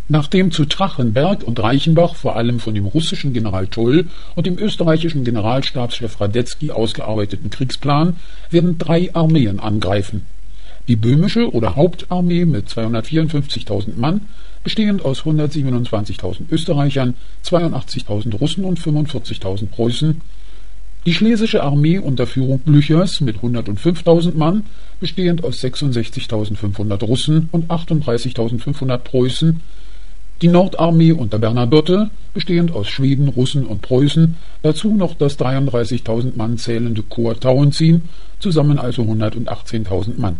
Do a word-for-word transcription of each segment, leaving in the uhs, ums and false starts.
Nachdem zu Trachenberg und Reichenbach vor allem von dem russischen General Toll und dem österreichischen Generalstabschef Radetzky ausgearbeiteten Kriegsplan werden drei Armeen angreifen. Die böhmische oder Hauptarmee mit zweihundertvierundfünfzigtausend Mann, bestehend aus hundertsiebenundzwanzigtausend Österreichern, zweiundachtzigtausend Russen und fünfundvierzigtausend Preußen. Die schlesische Armee unter Führung Blüchers mit hundertfünftausend Mann, bestehend aus sechsundsechzigtausendfünfhundert Russen und achtunddreißigtausendfünfhundert Preußen. Die Nordarmee unter Bernadotte, bestehend aus Schweden, Russen und Preußen, dazu noch das dreiunddreißigtausend Mann zählende Korps Tauentzien, zusammen also hundertachtzehntausend Mann.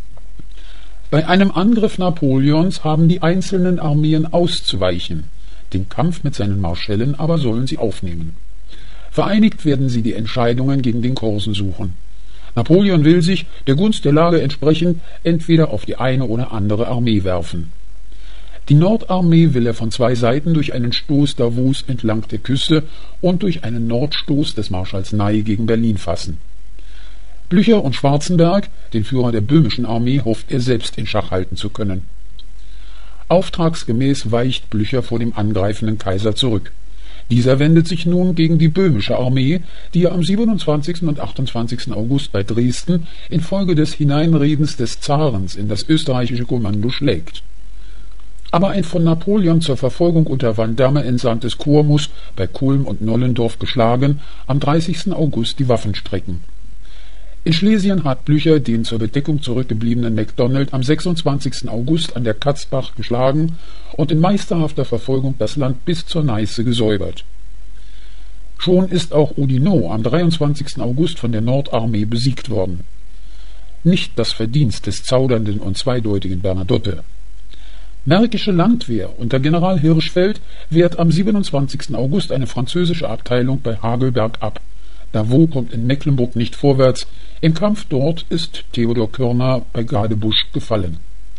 Bei einem Angriff Napoleons haben die einzelnen Armeen auszuweichen, den Kampf mit seinen Marschällen aber sollen sie aufnehmen. Vereinigt werden sie die Entscheidungen gegen den Korsen suchen. Napoleon will sich, der Gunst der Lage entsprechend, entweder auf die eine oder andere Armee werfen. Die Nordarmee will er von zwei Seiten durch einen Stoß Davout entlang der Küste und durch einen Nordstoß des Marschalls Ney gegen Berlin fassen. Blücher und Schwarzenberg, den Führer der böhmischen Armee, hofft er selbst in Schach halten zu können. Auftragsgemäß weicht Blücher vor dem angreifenden Kaiser zurück. Dieser wendet sich nun gegen die böhmische Armee, die er am siebenundzwanzigsten und achtundzwanzigsten August bei Dresden infolge des Hineinredens des Zarens in das österreichische Kommando schlägt. Aber ein von Napoleon zur Verfolgung unter Vandamme entsandtes Korps muss, bei Kulm und Nollendorf geschlagen, am dreißigsten August die Waffen strecken. In Schlesien hat Blücher den zur Bedeckung zurückgebliebenen MacDonald am sechsundzwanzigsten August an der Katzbach geschlagen und in meisterhafter Verfolgung das Land bis zur Neiße gesäubert. Schon ist auch Oudinot am dreiundzwanzigsten August von der Nordarmee besiegt worden. Nicht das Verdienst des zaudernden und zweideutigen Bernadotte. Märkische Landwehr unter General Hirschfeld wehrt am siebenundzwanzigsten August eine französische Abteilung bei Hagelberg ab. Davout kommt in Mecklenburg nicht vorwärts. Im Kampf dort ist Theodor Körner bei Gadebusch gefallen.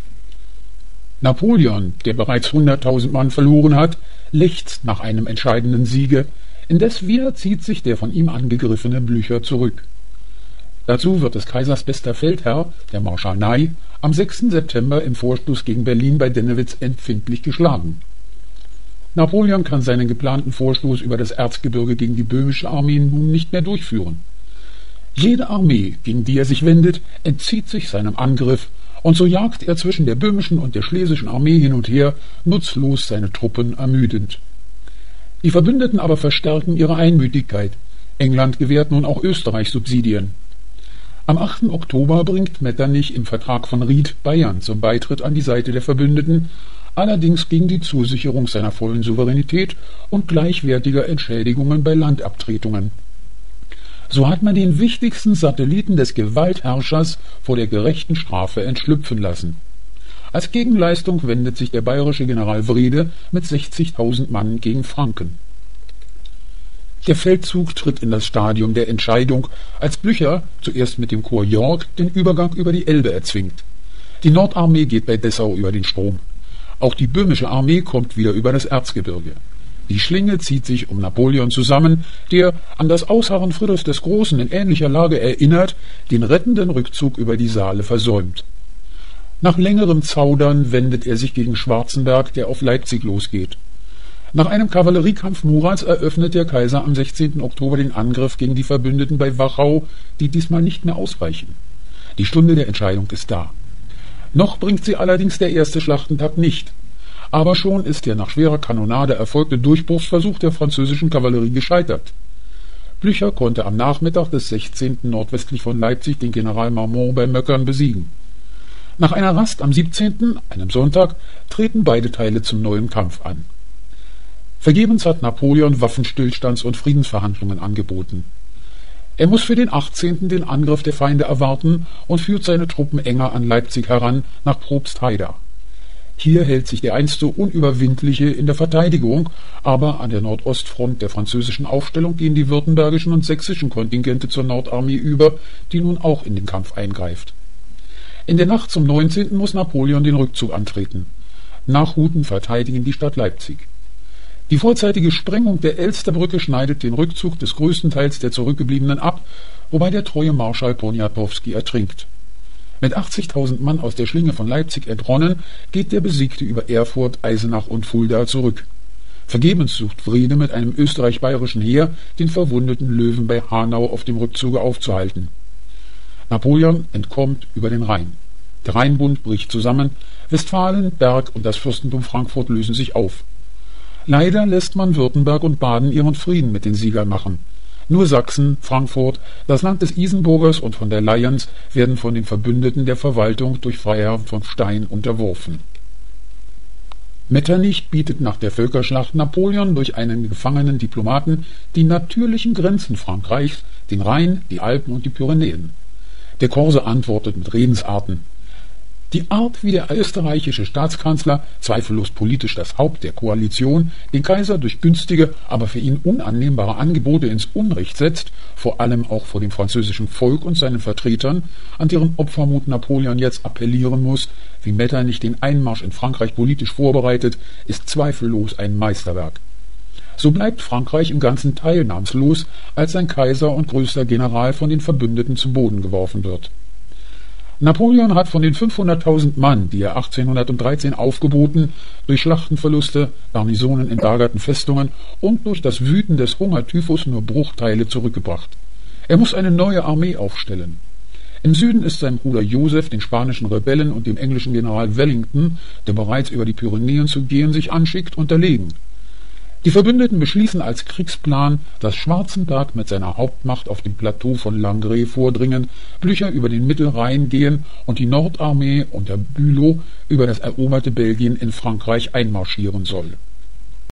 Napoleon, der bereits hunderttausend Mann verloren hat, lechzt nach einem entscheidenden Siege. Indes wieder zieht sich der von ihm angegriffene Blücher zurück. Dazu wird des Kaisers bester Feldherr, der Marschall Ney, am sechsten September im Vorstoß gegen Berlin bei Dennewitz empfindlich geschlagen. Napoleon kann seinen geplanten Vorstoß über das Erzgebirge gegen die böhmische Armee nun nicht mehr durchführen. Jede Armee, gegen die er sich wendet, entzieht sich seinem Angriff, und so jagt er zwischen der böhmischen und der schlesischen Armee hin und her, nutzlos seine Truppen ermüdend. Die Verbündeten aber verstärken ihre Einmütigkeit. England gewährt nun auch Österreich Subsidien. Am achten Oktober bringt Metternich im Vertrag von Ried Bayern zum Beitritt an die Seite der Verbündeten, allerdings gegen die Zusicherung seiner vollen Souveränität und gleichwertiger Entschädigungen bei Landabtretungen. So hat man den wichtigsten Satelliten des Gewaltherrschers vor der gerechten Strafe entschlüpfen lassen. Als Gegenleistung wendet sich der bayerische General Wrede mit sechzigtausend Mann gegen Franken. Der Feldzug tritt in das Stadium der Entscheidung, als Blücher, zuerst mit dem Korps Yorck, den Übergang über die Elbe erzwingt. Die Nordarmee geht bei Dessau über den Strom. Auch die böhmische Armee kommt wieder über das Erzgebirge. Die Schlinge zieht sich um Napoleon zusammen, der, an das Ausharren Friedrichs des Großen in ähnlicher Lage erinnert, den rettenden Rückzug über die Saale versäumt. Nach längerem Zaudern wendet er sich gegen Schwarzenberg, der auf Leipzig losgeht. Nach einem Kavalleriekampf Murats eröffnet der Kaiser am sechzehnten Oktober den Angriff gegen die Verbündeten bei Wachau, die diesmal nicht mehr ausweichen. Die Stunde der Entscheidung ist da. Noch bringt sie allerdings der erste Schlachtentag nicht. Aber schon ist der nach schwerer Kanonade erfolgte Durchbruchsversuch der französischen Kavallerie gescheitert. Blücher konnte am Nachmittag des sechzehnten nordwestlich von Leipzig den General Marmont bei Möckern besiegen. Nach einer Rast am siebzehnten, einem Sonntag, treten beide Teile zum neuen Kampf an. Vergebens hat Napoleon Waffenstillstands- und Friedensverhandlungen angeboten. Er muss für den achtzehnten den Angriff der Feinde erwarten und führt seine Truppen enger an Leipzig heran, nach Probstheida. Hier hält sich der einst so unüberwindliche in der Verteidigung, aber an der Nordostfront der französischen Aufstellung gehen die württembergischen und sächsischen Kontingente zur Nordarmee über, die nun auch in den Kampf eingreift. In der Nacht zum neunzehnten muss Napoleon den Rückzug antreten. Nachhuten verteidigen die Stadt Leipzig. Die vorzeitige Sprengung der Elsterbrücke schneidet den Rückzug des größten Teils der Zurückgebliebenen ab, wobei der treue Marschall Poniatowski ertrinkt. Mit achtzigtausend Mann aus der Schlinge von Leipzig entronnen, geht der Besiegte über Erfurt, Eisenach und Fulda zurück. Vergebens sucht Wrede mit einem österreich-bayerischen Heer, den verwundeten Löwen bei Hanau auf dem Rückzuge aufzuhalten. Napoleon entkommt über den Rhein. Der Rheinbund bricht zusammen, Westfalen, Berg und das Fürstentum Frankfurt lösen sich auf. Leider lässt man Württemberg und Baden ihren Frieden mit den Siegern machen. Nur Sachsen, Frankfurt, das Land des Isenburgers und von der Lions werden von den Verbündeten der Verwaltung durch Freiherrn von Stein unterworfen. Metternich bietet nach der Völkerschlacht Napoleon durch einen gefangenen Diplomaten die natürlichen Grenzen Frankreichs, den Rhein, die Alpen und die Pyrenäen. Der Korse antwortet mit Redensarten. Die Art, wie der österreichische Staatskanzler, zweifellos politisch das Haupt der Koalition, den Kaiser durch günstige, aber für ihn unannehmbare Angebote ins Unrecht setzt, vor allem auch vor dem französischen Volk und seinen Vertretern, an deren Opfermut Napoleon jetzt appellieren muss, wie Metternich den Einmarsch in Frankreich politisch vorbereitet, ist zweifellos ein Meisterwerk. So bleibt Frankreich im Ganzen teilnahmslos, als sein Kaiser und größter General von den Verbündeten zu Boden geworfen wird. Napoleon hat von den fünfhunderttausend Mann, die er achtzehnhundertdreizehn aufgeboten, durch Schlachtenverluste, Garnisonen in belagerten Festungen und durch das Wüten des Hungertyphus nur Bruchteile zurückgebracht. Er muss eine neue Armee aufstellen. Im Süden ist sein Bruder Joseph den spanischen Rebellen und dem englischen General Wellington, der bereits über die Pyrenäen zu gehen sich anschickt, unterlegen. Die Verbündeten beschließen als Kriegsplan, dass Schwarzenberg mit seiner Hauptmacht auf dem Plateau von Langres vordringen, Blücher über den Mittelrhein gehen und die Nordarmee unter Bülow über das eroberte Belgien in Frankreich einmarschieren soll.